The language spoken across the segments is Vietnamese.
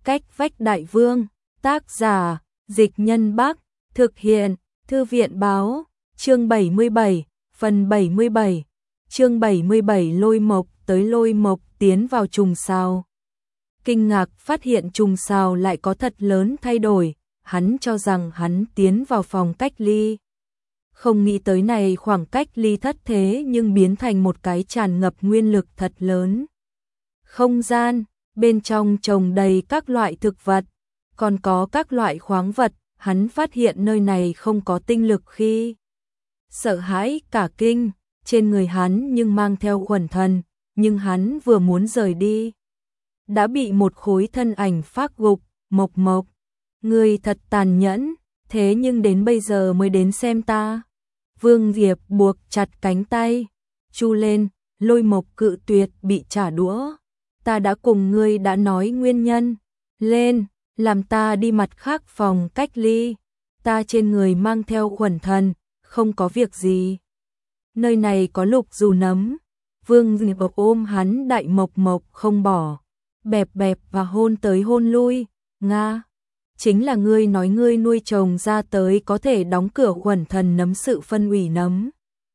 Cách vách đại vương, tác giả, Dịch Nhân Bắc, thực hiện, Thư viện báo, chương 77, phần 77, chương 77 Lôi Mộc tới Lôi Mộc tiến vào trùng sao. Kinh ngạc phát hiện trùng sao lại có thật lớn thay đổi, hắn cho rằng hắn tiến vào phòng cách ly. Không nghĩ tới này khoảng cách ly thất thế nhưng biến thành một cái tràn ngập nguyên lực thật lớn. Không gian, bên trong trồng đầy các loại thực vật, còn có các loại khoáng vật, hắn phát hiện nơi này không có tinh lực khi sợ hãi cả kinh, trên người hắn nhưng mang theo quần thần, nhưng hắn vừa muốn rời đi. Đã bị một khối thân ảnh phác gục, Mộc Mộc. Người thật tàn nhẫn, thế nhưng đến bây giờ mới đến xem ta. Vương Diệp buộc chặt cánh tay, chu lên, Lôi Mộc cự tuyệt bị trả đũa. Ta đã cùng ngươi đã nói nguyên nhân, lên, làm ta đi mặt khác phòng cách ly, ta trên người mang theo quần thần, không có việc gì. Nơi này có lục dù nấm, Vương Diệp ôm hắn đại Mộc Mộc không bỏ, bẹp bẹp và hôn tới hôn lui, Nga. Chính là ngươi nói ngươi nuôi trồng ra tới có thể đóng cửa quần thần nấm sự phân ủy nấm.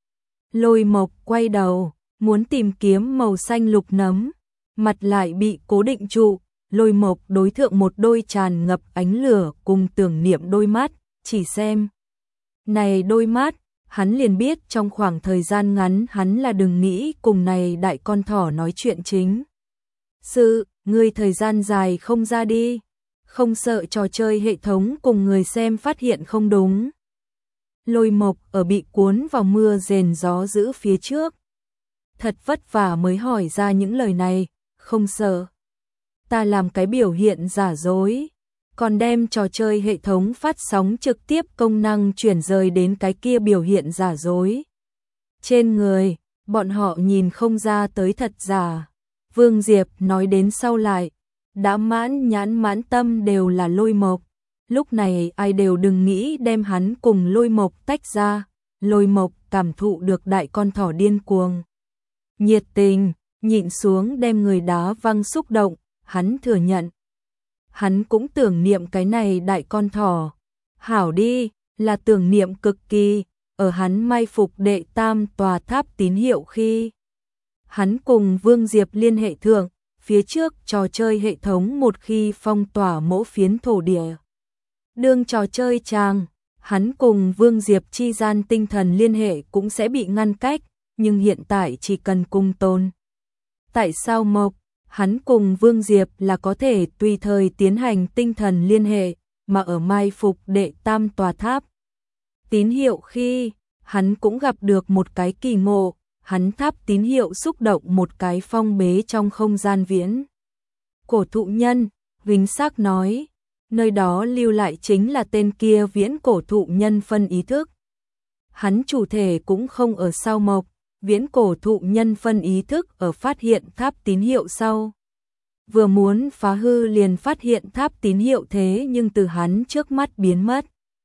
Lôi Mộc quay đầu, muốn tìm kiếm màu xanh lục nấm, mặt lại bị cố định trụ, Lôi Mộc đối thượng một đôi tràn ngập ánh lửa cùng tưởng niệm đôi mắt, chỉ xem. Này đôi mắt, hắn liền biết trong khoảng thời gian ngắn hắn là đừng nghĩ cùng này đại con thỏ nói chuyện chính. Ngươi thời gian dài không ra đi, không sợ trò chơi hệ thống cùng người xem phát hiện không đúng. Lôi Mộc ở bị cuốn vào mưa rền gió dữ phía trước. Thật vất vả mới hỏi ra những lời này, không sợ. Ta làm cái biểu hiện giả dối, còn đem trò chơi hệ thống phát sóng trực tiếp công năng chuyển rời đến cái kia biểu hiện giả dối. Trên người, bọn họ nhìn không ra tới thật giả. Vương Diệp nói đến sau lại, đã mãn nhãn mãn tâm đều là Lôi Mộc. Lúc này ai đều đừng nghĩ đem hắn cùng Lôi Mộc tách ra. Lôi Mộc cảm thụ được đại con thỏ điên cuồng nhiệt tình, nhịn xuống đem người đá văng xúc động, hắn thừa nhận. Hắn cũng tưởng niệm cái này đại con thỏ. Hảo đi, là tưởng niệm cực kỳ, ở hắn mai phục đệ tam tòa tháp tín hiệu khi. Hắn cùng Vương Diệp liên hệ thượng, phía trước trò chơi hệ thống một khi phong tỏa mỗi phiến thổ địa. Đương trò chơi chàng, hắn cùng Vương Diệp chi gian tinh thần liên hệ cũng sẽ bị ngăn cách, nhưng hiện tại chỉ cần cùng tồn. Tại sao Mộc, hắn cùng Vương Diệp là có thể tùy thời tiến hành tinh thần liên hệ, mà ở mai phục đệ tam tòa tháp tín hiệu khi, hắn cũng gặp được một cái kỳ ngộ, hắn tháp tín hiệu xúc động một cái phong bế trong không gian viễn. Cổ thụ nhân, Vinh Sắc nói, nơi đó lưu lại chính là tên kia viễn cổ thụ nhân phân ý thức. Hắn chủ thể cũng không ở sau Mộc, viễn cổ thụ nhân phân ý thức ở phát hiện tháp tín hiệu sau. Vừa muốn phá hư liền phát hiện tháp tín hiệu thế nhưng từ hắn trước mắt biến mất.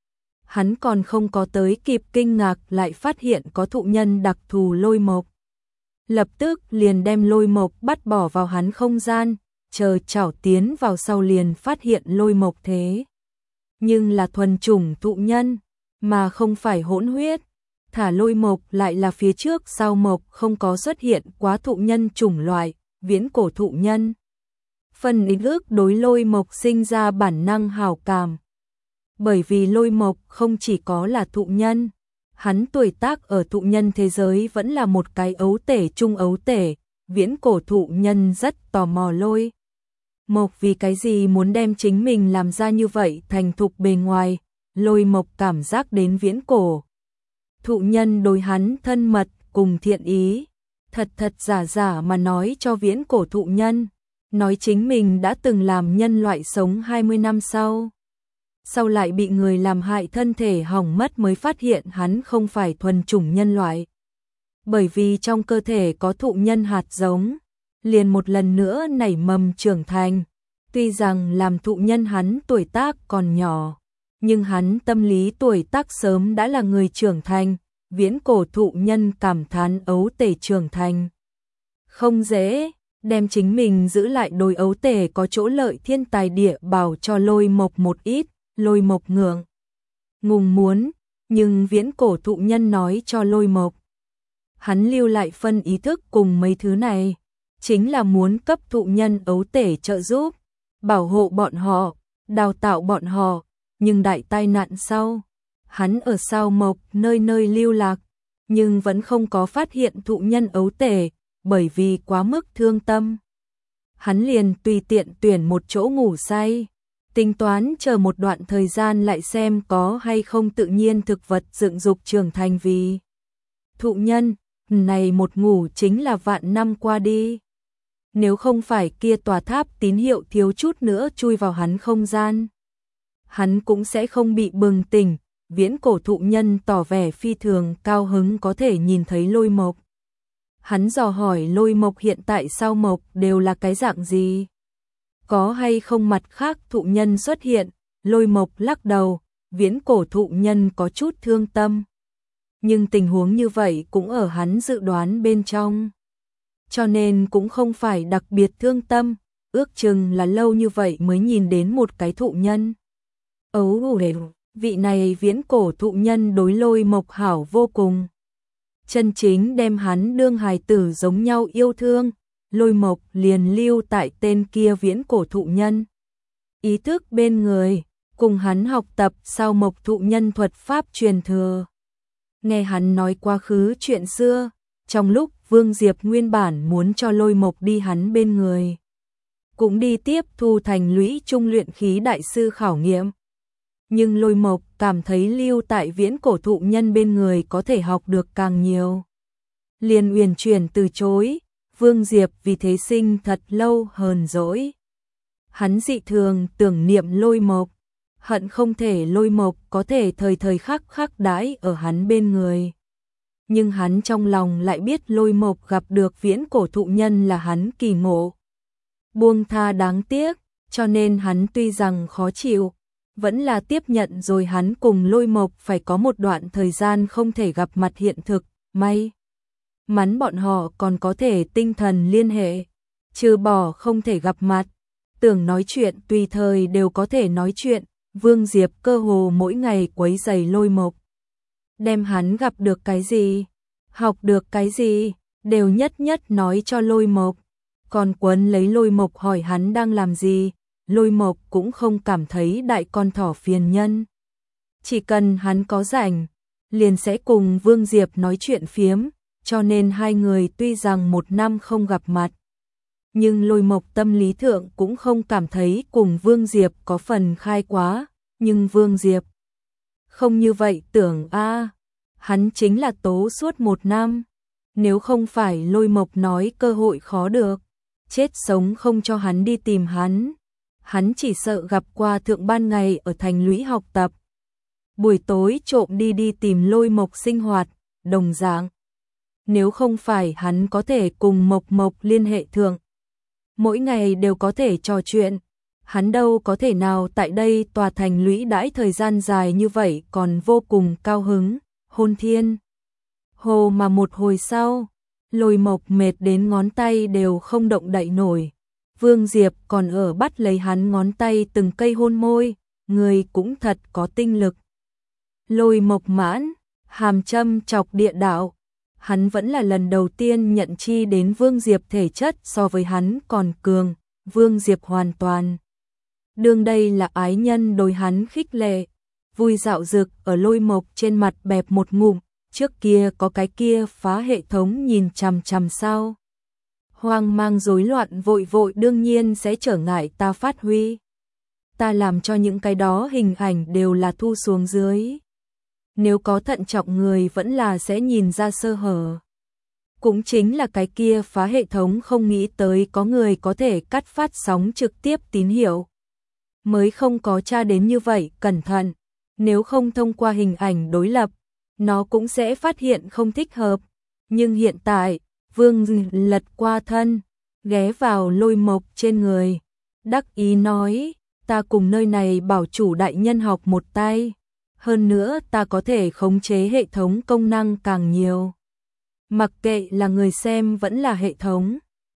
Hắn còn không có tới kịp kinh ngạc lại phát hiện có thụ nhân đặc thù Lôi Mộc. Lập tức liền đem Lôi Mộc bắt bỏ vào hắn không gian, chờ chảo tiến vào sau liền phát hiện Lôi Mộc thế. Nhưng là thuần chủng thụ nhân, mà không phải hỗn huyết. Thả Lôi Mộc lại là phía trước sau Mộc không có xuất hiện quá thụ nhân chủng loại, viễn cổ thụ nhân. Phần ý ước đối Lôi Mộc sinh ra bản năng hảo cảm. Bởi vì Lôi Mộc không chỉ có là thụ nhân, hắn tuổi tác ở thụ nhân thế giới vẫn là một cái ấu tể trung ấu tể, viễn cổ thụ nhân rất tò mò Lôi Mộc vì cái gì muốn đem chính mình làm ra như vậy thành thục bề ngoài. Lôi Mộc cảm giác đến viễn cổ thụ nhân đối hắn thân mật cùng thiện ý, thật giả giả mà nói cho viễn cổ thụ nhân, nói chính mình đã từng làm nhân loại sống 20 năm sau lại bị người làm hại thân thể hỏng mất mới phát hiện hắn không phải thuần chủng nhân loại. Bởi vì trong cơ thể có thụ nhân hạt giống, liền một lần nữa nảy mầm trưởng thành. Tuy rằng làm thụ nhân hắn tuổi tác còn nhỏ, nhưng hắn tâm lý tuổi tác sớm đã là người trưởng thành, viễn cổ thụ nhân cảm thán ấu tể trưởng thành. Không dễ, đem chính mình giữ lại đối ấu tể có chỗ lợi thiên tài địa bảo cho Lôi Mộc một ít. Lôi Mộc ngượng ngùng muốn, nhưng viễn cổ thụ nhân nói cho Lôi Mộc. Hắn lưu lại phân ý thức cùng mấy thứ này, chính là muốn cấp thụ nhân ấu tể trợ giúp, bảo hộ bọn họ, đào tạo bọn họ, nhưng đại tai nạn sau, hắn ở Sao Mộc nơi nơi lưu lạc, nhưng vẫn không có phát hiện thụ nhân ấu tể, bởi vì quá mức thương tâm. Hắn liền tùy tiện tuyển một chỗ ngủ say, tính toán chờ một đoạn thời gian lại xem có hay không tự nhiên thực vật dựng dục trưởng thành vì thụ nhân, này một ngủ chính là vạn năm qua đi. Nếu không phải kia tòa tháp tín hiệu thiếu chút nữa chui vào hắn không gian, hắn cũng sẽ không bị bừng tỉnh. Viễn cổ thụ nhân tỏ vẻ phi thường cao hứng có thể nhìn thấy Lôi Mộc. Hắn dò hỏi Lôi Mộc hiện tại Sao Mộc đều là cái dạng gì? Có hay không mặt khác thụ nhân xuất hiện? Lôi Mộc lắc đầu, viễn cổ thụ nhân có chút thương tâm. Nhưng tình huống như vậy cũng ở hắn dự đoán bên trong. Cho nên cũng không phải đặc biệt thương tâm, ước chừng là lâu như vậy mới nhìn đến một cái thụ nhân. Vị này viễn cổ thụ nhân đối Lôi Mộc hảo vô cùng. Chân chính đem hắn đương hài tử giống nhau yêu thương, Lôi Mộc liền lưu tại tên kia viễn cổ thụ nhân. Ý thức bên người, cùng hắn học tập Sao Mộc thụ nhân thuật pháp truyền thừa. Nghe hắn nói quá khứ chuyện xưa, trong lúc Vương Diệp nguyên bản muốn cho Lôi Mộc đi hắn bên người, cũng đi tiếp thu thành lũy trung luyện khí đại sư khảo nghiệm. Nhưng Lôi Mộc cảm thấy lưu tại viễn cổ thụ nhân bên người có thể học được càng nhiều. Liền uyển chuyển từ chối, Vương Diệp vì thế sinh thật lâu hờn dỗi. Hắn dị thường tưởng niệm Lôi Mộc, hận không thể Lôi Mộc có thể thời thời khắc khắc đãi ở hắn bên người. Nhưng hắn trong lòng lại biết Lôi Mộc gặp được viễn cổ thụ nhân là hắn kỳ ngộ. Buông tha đáng tiếc, cho nên hắn tuy rằng khó chịu, vẫn là tiếp nhận rồi hắn cùng Lôi Mộc phải có một đoạn thời gian không thể gặp mặt hiện thực, may mắn bọn họ còn có thể tinh thần liên hệ, trừ bỏ không thể gặp mặt, tưởng nói chuyện tùy thời đều có thể nói chuyện. Vương Diệp cơ hồ mỗi ngày quấy rầy Lôi Mộc, đem hắn gặp được cái gì, học được cái gì, đều nhất nhất nói cho Lôi Mộc, còn quấn lấy Lôi Mộc hỏi hắn đang làm gì. Lôi Mộc cũng không cảm thấy đại con thỏ phiền nhân. Chỉ cần hắn có rảnh, liền sẽ cùng Vương Diệp nói chuyện phiếm, cho nên hai người tuy rằng một năm không gặp mặt, nhưng Lôi Mộc tâm lý thượng cũng không cảm thấy cùng Vương Diệp có phần khai quá, nhưng Vương Diệp không như vậy tưởng hắn chính là tố suốt một năm, nếu không phải Lôi Mộc nói cơ hội khó được, chết sống không cho hắn đi tìm hắn. Hắn chỉ sợ gặp qua thượng ban ngày ở thành lũy học tập, buổi tối trộm đi tìm Lôi Mộc sinh hoạt, đồng dạng. Nếu không phải hắn có thể cùng Mộc Mộc liên hệ thượng, mỗi ngày đều có thể trò chuyện, hắn đâu có thể nào tại đây tòa thành lũy đãi thời gian dài như vậy còn vô cùng cao hứng, hôn thiên. Hồ mà một hồi sau, Lôi Mộc mệt đến ngón tay đều không động đậy nổi. Vương Diệp còn ở bắt lấy hắn ngón tay từng cây hôn môi, người cũng thật có tinh lực. Lôi Mộc mãn, hàm châm chọc địa đạo, hắn vẫn là lần đầu tiên nhận chi đến Vương Diệp thể chất so với hắn còn cường, Vương Diệp hoàn toàn. Đương đây là ái nhân đối hắn khích lệ, vui dạo dực ở Lôi Mộc trên mặt bẹp một ngụm, trước kia có cái kia phá hệ thống nhìn chằm chằm sao. Hoang mang rối loạn vội vội đương nhiên sẽ trở ngại ta phát huy. Ta làm cho những cái đó hình ảnh đều là thu xuống dưới. Nếu có thận trọng người vẫn là sẽ nhìn ra sơ hở. Cũng chính là cái kia phá hệ thống không nghĩ tới có người có thể cắt phát sóng trực tiếp tín hiệu. Mới không có tra đến như vậy cẩn thận. Nếu không thông qua hình ảnh đối lập, nó cũng sẽ phát hiện không thích hợp. Nhưng hiện tại, Vương lật qua thân, ghé vào Lôi Mộc trên người, đắc ý nói, ta cùng nơi này bảo chủ đại nhân học một tay, hơn nữa ta có thể khống chế hệ thống công năng càng nhiều. Mặc kệ là người xem vẫn là hệ thống,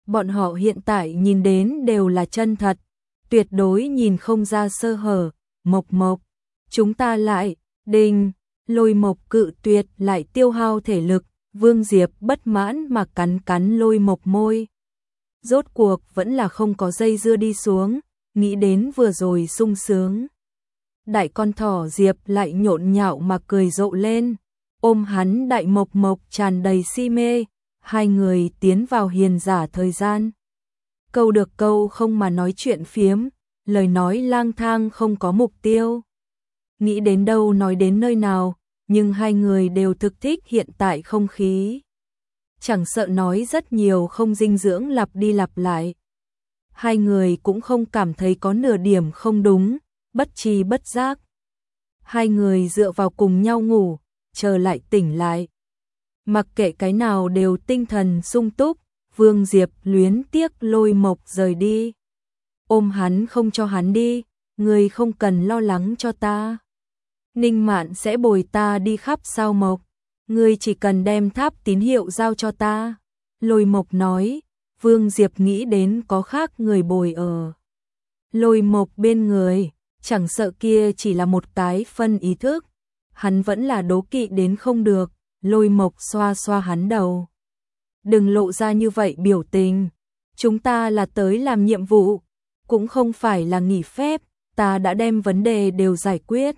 Bọn họ hiện tại nhìn đến đều là chân thật, tuyệt đối nhìn không ra sơ hở. Mộc Mộc, chúng ta lại, đình. Lôi Mộc cự tuyệt lại tiêu hao thể lực, Vương Diệp bất mãn mà cắn cắn Lôi Mộc môi. Rốt cuộc vẫn là không có dây dưa đi xuống, nghĩ đến vừa rồi sung sướng. Đại con thỏ Diệp lại nhộn nhạo mà cười rộ lên, ôm hắn Đại Mộc Mộc tràn đầy si mê, hai người tiến vào hiền giả thời gian. Câu được câu không mà nói chuyện phiếm, lời nói lang thang không có mục tiêu. Nghĩ đến đâu nói đến nơi nào, nhưng hai người đều thực thích hiện tại không khí. Chẳng sợ nói rất nhiều không dinh dưỡng lặp đi lặp lại. Hai người cũng không cảm thấy có nửa điểm không đúng, bất tri bất giác. Hai người dựa vào cùng nhau ngủ, chờ lại tỉnh lại. Mặc kệ cái nào đều tinh thần sung túc, Vương Diệp luyến tiếc Lôi Mộc rời đi. Ôm hắn không cho hắn đi, người không cần lo lắng cho ta. Ninh Mạn sẽ bồi ta đi khắp sao Mộc, ngươi chỉ cần đem tháp tín hiệu giao cho ta. Lôi Mộc nói, Vương Diệp nghĩ đến có khác người bồi ở Lôi Mộc bên người, chẳng sợ kia chỉ là một cái phân ý thức. Hắn vẫn là đố kỵ đến không được, Lôi Mộc xoa xoa hắn đầu. Đừng lộ ra như vậy biểu tình, chúng ta là tới làm nhiệm vụ, cũng không phải là nghỉ phép, ta đã đem vấn đề đều giải quyết.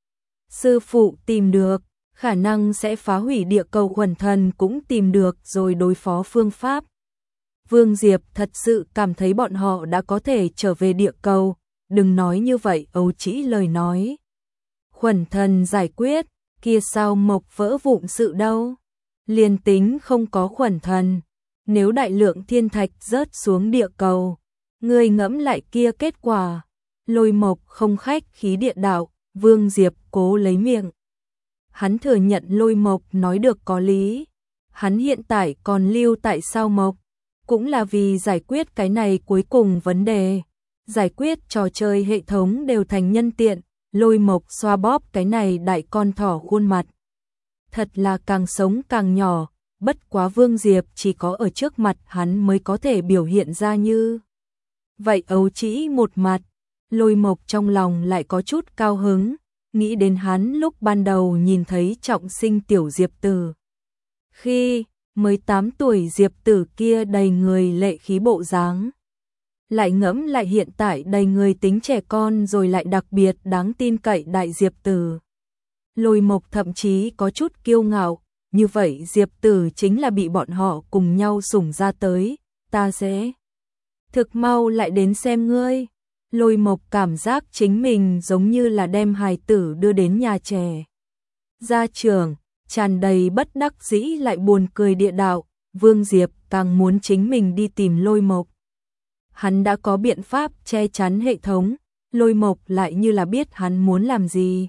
Sư phụ tìm được, khả năng sẽ phá hủy địa cầu quần thần cũng tìm được rồi đối phó phương pháp. Vương Diệp thật sự cảm thấy bọn họ đã có thể trở về địa cầu, đừng nói như vậy ấu trĩ lời nói. Quần thần giải quyết, kia sao Mộc vỡ vụn sự đâu. Liên tính không có quần thần, nếu đại lượng thiên thạch rớt xuống địa cầu, ngươi ngẫm lại kia kết quả. Lôi Mộc không khách khí địa đạo, Vương Diệp cố lấy miệng. Hắn thừa nhận Lôi Mộc nói được có lý. Hắn hiện tại còn lưu tại sao Mộc, cũng là vì giải quyết cái này cuối cùng vấn đề. Giải quyết trò chơi hệ thống đều thành nhân tiện, Lôi Mộc xoa bóp cái này đại con thỏ khuôn mặt. Thật là càng sống càng nhỏ, bất quá Vương Diệp chỉ có ở trước mặt hắn mới có thể biểu hiện ra như vậy ấu trĩ một mặt. Lôi Mộc trong lòng lại có chút cao hứng, nghĩ đến hắn lúc ban đầu nhìn thấy trọng sinh tiểu Diệp Tử. Khi mới 8 tuổi Diệp Tử kia đầy người lệ khí bộ dáng. Lại ngẫm lại hiện tại đầy người tính trẻ con rồi lại đặc biệt đáng tin cậy đại Diệp Tử. Lôi Mộc thậm chí có chút kiêu ngạo, như vậy Diệp Tử chính là bị bọn họ cùng nhau sủng ra tới, ta sẽ thực mau lại đến xem ngươi. Lôi Mộc cảm giác chính mình giống như là đem hài tử đưa đến nhà trẻ. Gia trưởng, tràn đầy bất đắc dĩ lại buồn cười địa đạo, Vương Diệp càng muốn chính mình đi tìm Lôi Mộc. Hắn đã có biện pháp che chắn hệ thống, Lôi Mộc lại như là biết hắn muốn làm gì.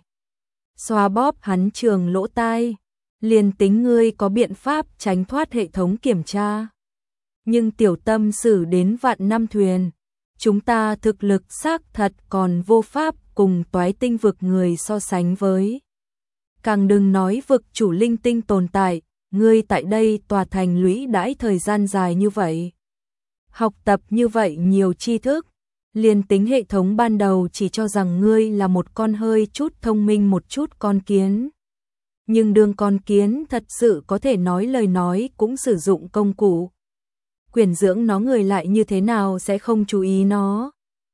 Xoa bóp hắn trường lỗ tai, liền tính ngươi có biện pháp tránh thoát hệ thống kiểm tra. Nhưng tiểu tâm xử đến vạn năm thuyền, chúng ta thực lực xác thật còn vô pháp cùng toái tinh vực người so sánh với. Càng đừng nói vực chủ linh tinh tồn tại, ngươi tại đây tòa thành lũy đãi thời gian dài như vậy. Học tập như vậy nhiều tri thức, liền tính hệ thống ban đầu chỉ cho rằng ngươi là một con hơi chút thông minh một chút con kiến. Nhưng đương con kiến thật sự có thể nói lời nói cũng sử dụng công cụ. Quyển dưỡng nó người lại như thế nào sẽ không chú ý nó.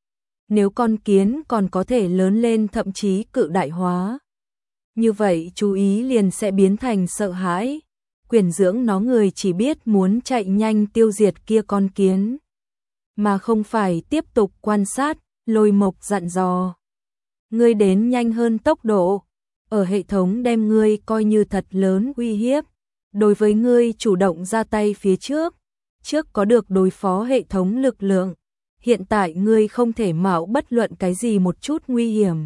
Nếu con kiến còn có thể lớn lên thậm chí cự đại hóa, như vậy chú ý liền sẽ biến thành sợ hãi. Quyển dưỡng nó người chỉ biết muốn chạy nhanh tiêu diệt kia con kiến, mà không phải tiếp tục quan sát. Lôi Mộc dặn dò, ngươi đến nhanh hơn tốc độ, ở hệ thống đem ngươi coi như thật lớn uy hiếp. Đối với ngươi chủ động ra tay phía trước có được đối phó hệ thống lực lượng, hiện tại ngươi không thể mạo bất luận cái gì một chút nguy hiểm.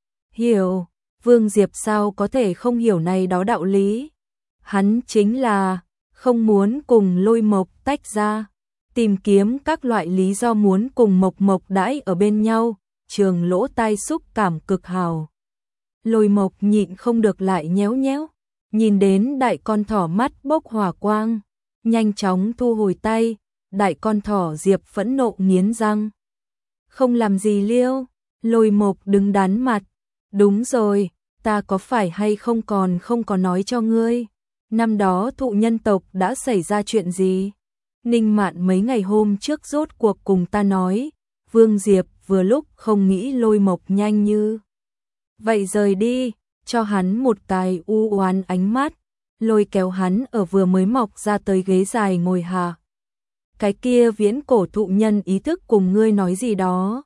Hiểu. Vương Diệp sao có thể không hiểu này đó đạo lý. Hắn chính là không muốn cùng Lôi Mộc tách ra, tìm kiếm các loại lý do muốn cùng Mộc Mộc đãi ở bên nhau, trường lỗ tai xúc cảm cực hào. Lôi Mộc nhịn không được lại nhéo nhéo, nhìn đến đại con thỏ mắt bốc hỏa quang, nhanh chóng thu hồi tay, đại con thỏ Diệp phẫn nộ nghiến răng. Không làm gì Liêu, Lôi Mộc đứng đắn mặt. Đúng rồi, ta có phải hay không còn không có nói cho ngươi. Năm đó thụ nhân tộc đã xảy ra chuyện gì? Ninh Mạn mấy ngày hôm trước rốt cuộc cùng ta nói, Vương Diệp vừa lúc không nghĩ Lôi Mộc nhanh như vậy rời đi, cho hắn một cái u oán ánh mắt, lôi kéo hắn ở vừa mới mọc ra tới ghế dài ngồi hạ. Cái kia viễn cổ thụ nhân ý thức cùng ngươi nói gì đó.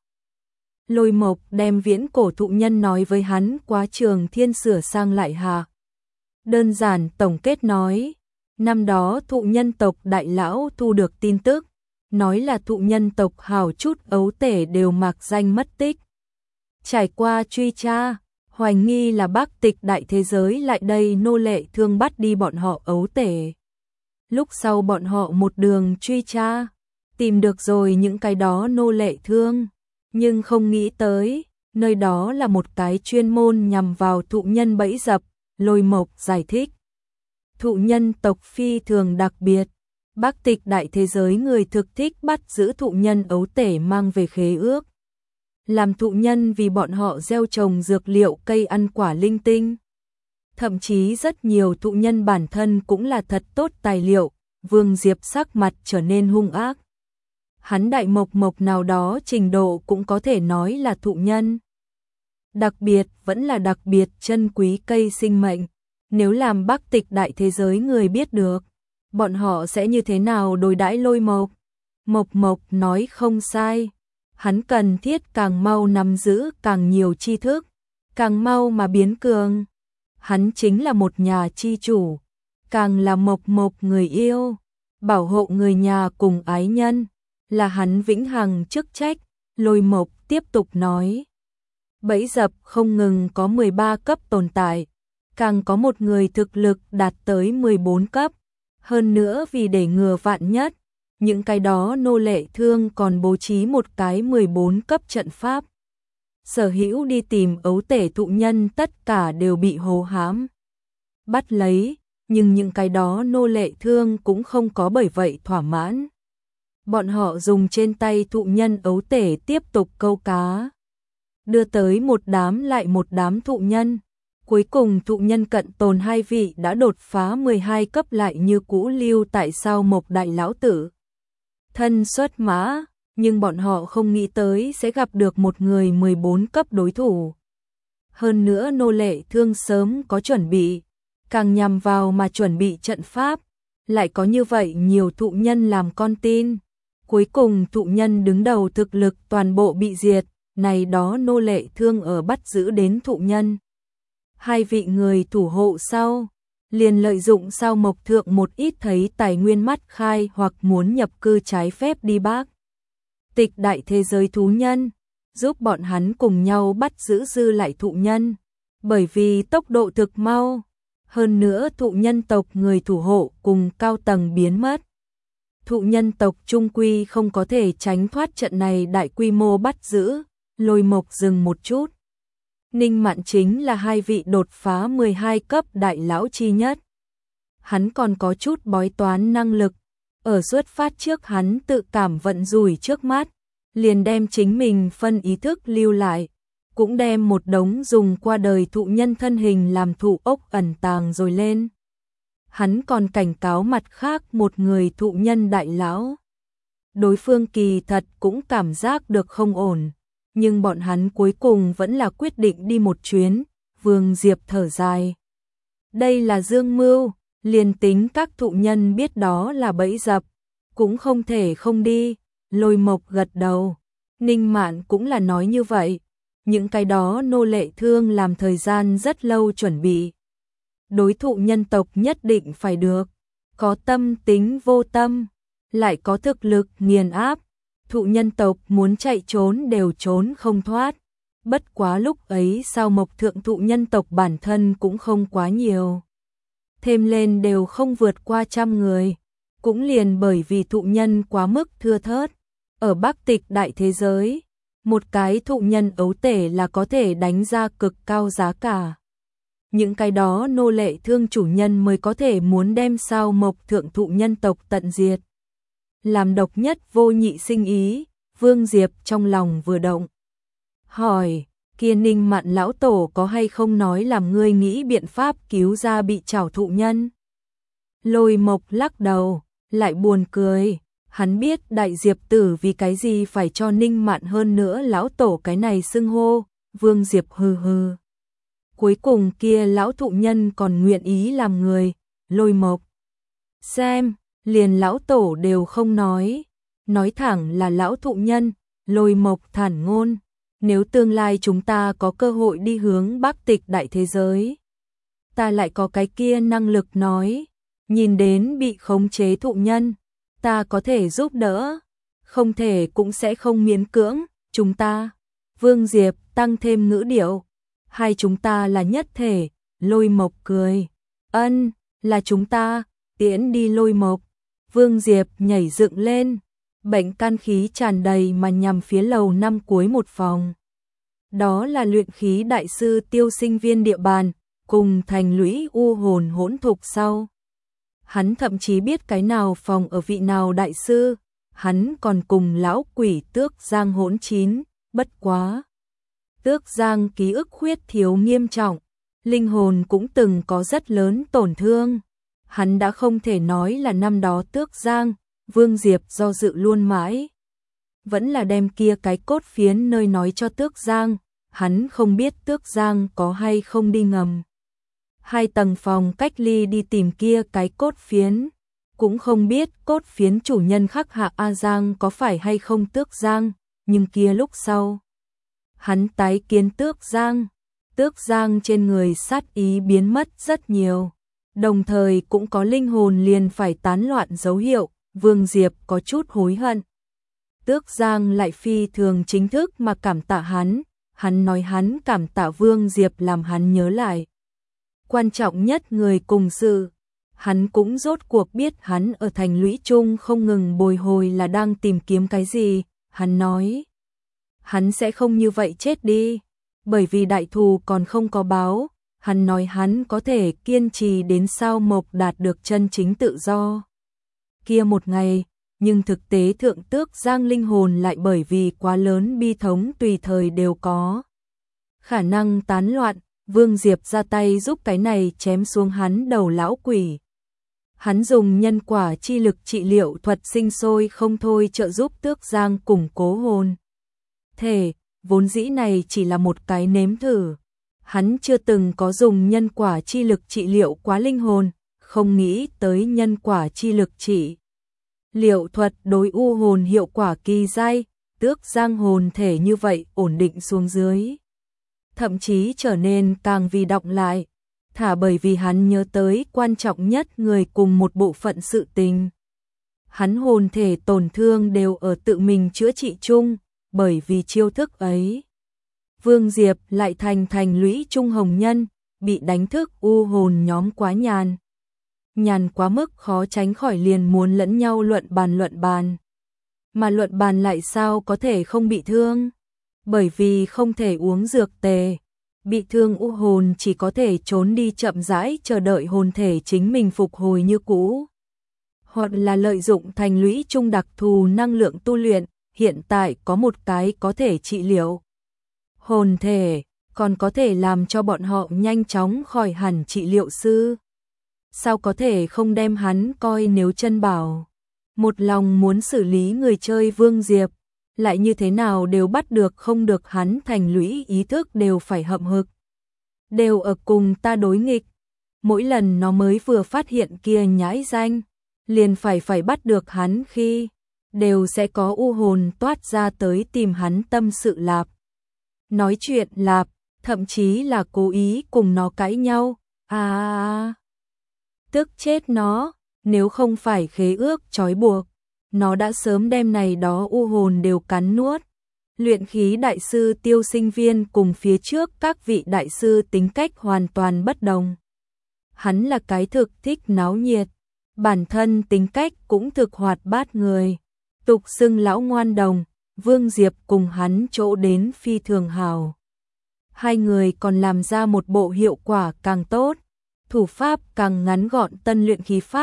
Lôi Mộc đem viễn cổ thụ nhân nói với hắn quá trường thiên sửa sang lại hạ. Đơn giản tổng kết nói, năm đó thụ nhân tộc đại lão thu được tin tức, nói là thụ nhân tộc hào chút ấu tể đều mạc danh mất tích. Trải qua truy tra, hoài nghi là Bắc Tịch đại thế giới lại đây nô lệ thương bắt đi bọn họ ấu tể. Lúc sau bọn họ một đường truy tra, tìm được rồi những cái đó nô lệ thương, nhưng không nghĩ tới, nơi đó là một cái chuyên môn nhằm vào thụ nhân bẫy dập, Lôi Mộc giải thích. Thụ nhân tộc phi thường đặc biệt, Bắc Tịch đại thế giới người thực thích bắt giữ thụ nhân ấu tể mang về khế ước. Làm thụ nhân vì bọn họ gieo trồng dược liệu cây ăn quả linh tinh. Thậm chí rất nhiều thụ nhân bản thân cũng là thật tốt tài liệu, Vương Diệp sắc mặt trở nên hung ác. Hắn đại mộc nào đó trình độ cũng có thể nói là thụ nhân. Đặc biệt vẫn là đặc biệt chân quý cây sinh mệnh, nếu làm Bắc Tịch đại thế giới người biết được, bọn họ sẽ như thế nào đối đãi Lôi Mộc. Mộc nói không sai. Hắn cần thiết càng mau nắm giữ càng nhiều tri thức, càng mau mà biến cường. Hắn chính là một nhà chi chủ, càng là Mộc người yêu, bảo hộ người nhà cùng ái nhân, là hắn vĩnh hằng chức trách. Lôi Mộc tiếp tục nói, bẫy dập không ngừng có 13 cấp tồn tại, càng có một người thực lực đạt tới 14 cấp, hơn nữa vì để ngừa vạn nhất, những cái đó nô lệ thương còn bố trí một cái 14 cấp trận pháp. Sở hữu đi tìm ấu tể thụ nhân tất cả đều bị hồ hãm, bắt lấy, nhưng những cái đó nô lệ thương cũng không có bởi vậy thỏa mãn. Bọn họ dùng trên tay thụ nhân ấu tể tiếp tục câu cá, đưa tới một đám lại một đám thụ nhân. Cuối cùng thụ nhân cận tồn 2 vị đã đột phá 12 cấp lại như cũ lưu tại sao Mộc đại lão tử. Thân xuất mã, nhưng bọn họ không nghĩ tới sẽ gặp được một người 14 cấp đối thủ. Hơn nữa nô lệ thương sớm có chuẩn bị, càng nhằm vào mà chuẩn bị trận pháp, lại có như vậy nhiều thụ nhân làm con tin. Cuối cùng thụ nhân đứng đầu thực lực toàn bộ bị diệt, này đó nô lệ thương ở bắt giữ đến thụ nhân. 2 vị người thủ hộ sau, liền lợi dụng sao Mộc thượng một ít thấy tài nguyên mắt khai hoặc muốn nhập cư trái phép đi Bắc Tịch đại thế giới thú nhân, giúp bọn hắn cùng nhau bắt giữ dư lại thụ nhân, bởi vì tốc độ thực mau, hơn nữa thụ nhân tộc người thủ hộ cùng cao tầng biến mất. Thụ nhân tộc trung quy không có thể tránh thoát trận này đại quy mô bắt giữ. Lôi Mộc dừng một chút. Ninh Mạn chính là 2 vị đột phá 12 cấp đại lão chi nhất. Hắn còn có chút bói toán năng lực, ở xuất phát trước hắn tự cảm vận rủi trước mắt, liền đem chính mình phân ý thức lưu lại, cũng đem một đống dùng qua đời thụ nhân thân hình làm thụ ốc ẩn tàng rồi lên. Hắn còn cảnh cáo mặt khác một người thụ nhân đại lão. Đối phương kỳ thật cũng cảm giác được không ổn, nhưng bọn hắn cuối cùng vẫn là quyết định đi một chuyến. Vương Diệp thở dài. Đây là dương mưu, liền tính các thụ nhân biết đó là bẫy dập, cũng không thể không đi. Lôi Mộc gật đầu. Ninh Mạn cũng là nói như vậy. Những cái đó nô lệ thương làm thời gian rất lâu chuẩn bị. Đối thụ nhân tộc nhất định phải được. Có tâm tính vô tâm, lại có thực lực nghiền áp. Thụ nhân tộc muốn chạy trốn đều trốn không thoát. Bất quá lúc ấy sao Mộc thượng thụ nhân tộc bản thân cũng không quá nhiều. Thêm lên đều không vượt qua 100 người. Cũng liền bởi vì thụ nhân quá mức thưa thớt. Ở Bắc Tịch đại thế giới, một cái thụ nhân ấu tể là có thể đánh ra cực cao giá cả. Những cái đó nô lệ thương chủ nhân mới có thể muốn đem sao Mộc thượng thụ nhân tộc tận diệt. làm độc nhất vô nhị sinh ý, Vương Diệp trong lòng vừa động. Hỏi, kia Ninh Mạn lão tổ có hay không nói làm ngươi nghĩ biện pháp cứu ra bị trảo thụ nhân? Lôi Mộc lắc đầu, lại buồn cười, hắn biết Đại Diệp tử vì cái gì phải cho Ninh Mạn hơn nữa lão tổ cái này xưng hô, Vương Diệp hừ hừ. Cuối cùng kia lão thụ nhân còn nguyện ý làm người, Lôi Mộc. Xem, liền lão tổ đều không nói thẳng là lão thụ nhân, Lôi Mộc thản ngôn, nếu tương lai chúng ta có cơ hội đi hướng Bắc Tịch đại thế giới, ta lại có cái kia năng lực nói, nhìn đến bị khống chế thụ nhân, ta có thể giúp đỡ, không thể cũng sẽ không miễn cưỡng, chúng ta. Vương Diệp tăng thêm ngữ điệu, hai chúng ta là nhất thể, Lôi Mộc cười, ân, là chúng ta, tiễn đi Lôi Mộc. Vương Diệp nhảy dựng lên, bệnh can khí tràn đầy mà nhằm phía lầu 5 cuối một phòng. Đó là luyện khí đại sư Tiêu Sinh Viên địa bàn, cùng thành lũy u hồn hỗn thục sau. Hắn thậm chí biết cái nào phòng ở vị nào đại sư, hắn còn cùng lão quỷ Tước Giang hỗn chín, bất quá. Tước Giang ký ức khuyết thiếu nghiêm trọng, linh hồn cũng từng có rất lớn tổn thương. Hắn đã không thể nói là năm đó Tước Giang, Vương Diệp do dự luôn mãi. Vẫn là đem kia cái cốt phiến nơi nói cho Tước Giang, hắn không biết Tước Giang có hay không đi ngầm. 2 tầng phòng cách ly đi tìm kia cái cốt phiến, cũng không biết cốt phiến chủ nhân khắc hạ A Giang có phải hay không Tước Giang, nhưng kia lúc sau. Hắn tái kiến Tước Giang trên người sát ý biến mất rất nhiều, đồng thời cũng có linh hồn liền phải tán loạn dấu hiệu, Vương Diệp có chút hối hận. Tước Giang lại phi thường chính thức mà cảm tạ hắn nói hắn cảm tạ Vương Diệp làm hắn nhớ lại. Quan trọng nhất người cùng sự, hắn cũng rốt cuộc biết hắn ở thành lũy chung không ngừng bồi hồi là đang tìm kiếm cái gì, hắn nói. Hắn sẽ không như vậy chết đi, bởi vì đại thù còn không có báo, hắn nói hắn có thể kiên trì đến sao Mộc đạt được chân chính tự do. Kia một ngày, nhưng thực tế thượng Tước Giang linh hồn lại bởi vì quá lớn bi thống tùy thời đều có khả năng tán loạn, Vương Diệp ra tay giúp cái này chém xuống hắn đầu lão quỷ. Hắn dùng nhân quả chi lực trị liệu thuật sinh sôi không thôi trợ giúp Tước Giang củng cố hồn thể, vốn dĩ này chỉ là một cái nếm thử. Hắn chưa từng có dùng nhân quả chi lực trị liệu quá linh hồn, không nghĩ tới nhân quả chi lực trị liệu thuật đối u hồn hiệu quả kỳ dai, Tước Giang hồn thể như vậy ổn định xuống dưới. Thậm chí trở nên càng vì đọng lại, thả bởi vì hắn nhớ tới quan trọng nhất người cùng một bộ phận sự tình. Hắn hồn thể tổn thương đều ở tự mình chữa trị chung, bởi vì chiêu thức ấy. Vương Diệp lại thành lũy trung hồng nhân, bị đánh thức u hồn nhóm quá nhàn. Nhàn quá mức khó tránh khỏi liền muốn lẫn nhau luận bàn. Mà luận bàn lại sao có thể không bị thương? Bởi vì không thể uống dược tề. Bị thương u hồn chỉ có thể trốn đi chậm rãi chờ đợi hồn thể chính mình phục hồi như cũ. Hoặc là lợi dụng thành lũy trung đặc thù năng lượng tu luyện, hiện tại có một cái có thể trị liệu hồn thể, còn có thể làm cho bọn họ nhanh chóng khỏi hẳn trị liệu sư. Sao có thể không đem hắn coi nếu chân bảo? Một lòng muốn xử lý người chơi Vương Diệp, lại như thế nào đều bắt được không được hắn thành lũy ý thức đều phải hậm hực. Đều ở cùng ta đối nghịch. Mỗi lần nó mới vừa phát hiện kia nhãi danh, liền phải bắt được hắn khi đều sẽ có u hồn toát ra tới tìm hắn tâm sự lạp. Nói chuyện lạp, thậm chí là cố ý cùng nó cãi nhau. Tức chết nó, nếu không phải khế ước trói buộc, nó đã sớm đem này đó u hồn đều cắn nuốt. Luyện khí đại sư Tiêu Sinh Viên cùng phía trước các vị đại sư tính cách hoàn toàn bất đồng. Hắn là cái thực thích náo nhiệt, bản thân tính cách cũng thực hoạt bát người. Tục xưng lão ngoan đồng, Vương Diệp cùng hắn chỗ đến phi thường hào. Hai người còn làm ra một bộ hiệu quả càng tốt, thủ pháp càng ngắn gọn tân luyện khí pháp,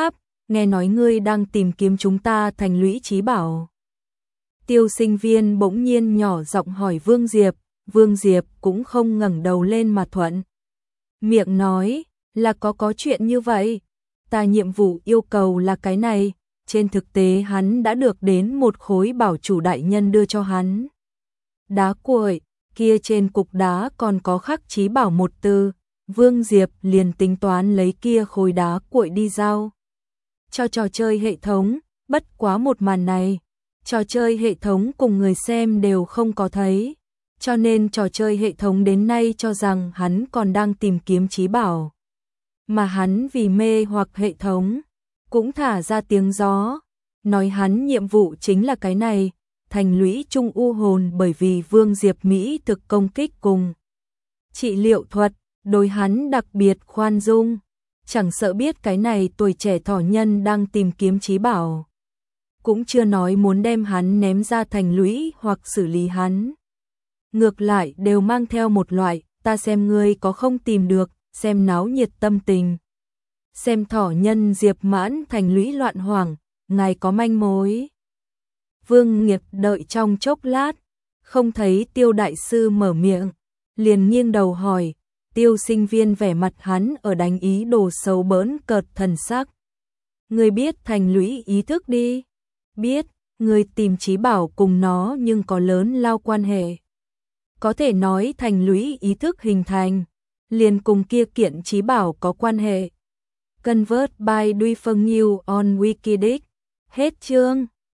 nghe nói ngươi đang tìm kiếm chúng ta thành lũy trí bảo. Tiêu sinh viên bỗng nhiên nhỏ giọng hỏi Vương Diệp cũng không ngẩng đầu lên mà thuận miệng nói là có chuyện như vậy. Ta nhiệm vụ yêu cầu là cái này, trên thực tế hắn đã được đến một khối bảo chủ đại nhân đưa cho hắn. Đá cuội, kia trên cục đá còn có khắc chí bảo một từ, Vương Diệp liền tính toán lấy kia khối đá cuội đi giao cho trò chơi hệ thống, bất quá một màn này, trò chơi hệ thống cùng người xem đều không có thấy, cho nên trò chơi hệ thống đến nay cho rằng hắn còn đang tìm kiếm chí bảo. Mà hắn vì mê hoặc hệ thống, cũng thả ra tiếng gió, nói hắn nhiệm vụ chính là cái này, thành lũy trung u hồn, bởi vì Vương Diệp Mỹ thực công kích cùng trị liệu thuật, đối hắn đặc biệt khoan dung, chẳng sợ biết cái này tuổi trẻ thỏ nhân đang tìm kiếm chí bảo. Cũng chưa nói muốn đem hắn ném ra thành lũy hoặc xử lý hắn. Ngược lại đều mang theo một loại, ta xem ngươi có không tìm được, xem náo nhiệt tâm tình. Xem thỏ nhân Diệp Mãn thành lũy loạn hoảng, ngài có manh mối. Vương Nghiệp đợi trong chốc lát, không thấy Tiêu đại sư mở miệng, liền nghiêng đầu hỏi, Tiêu sinh viên vẻ mặt hắn ở đánh ý đồ xấu bỡn cợt thần sắc. Ngươi biết thành lũy ý thức đi, biết, ngươi tìm chí bảo cùng nó nhưng có lớn lao quan hệ. Có thể nói thành lũy ý thức hình thành, liền cùng kia kiện chí bảo có quan hệ. Convert by Duy Phân New on Wikidic. Hết chương.